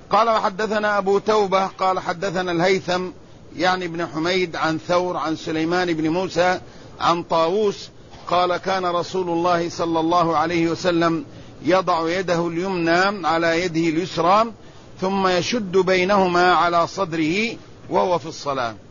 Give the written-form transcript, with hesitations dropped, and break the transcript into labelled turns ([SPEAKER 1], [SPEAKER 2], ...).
[SPEAKER 1] قال وحدثنا أبو توبة قال حدثنا الهيثم يعني بن حميد عن ثور عن سليمان بن موسى عن طاووس قال كان رسول الله صلى الله عليه وسلم يضع يده اليمنى على يده اليسرى ثم يشد بينهما على صدره وهو في الصلاة.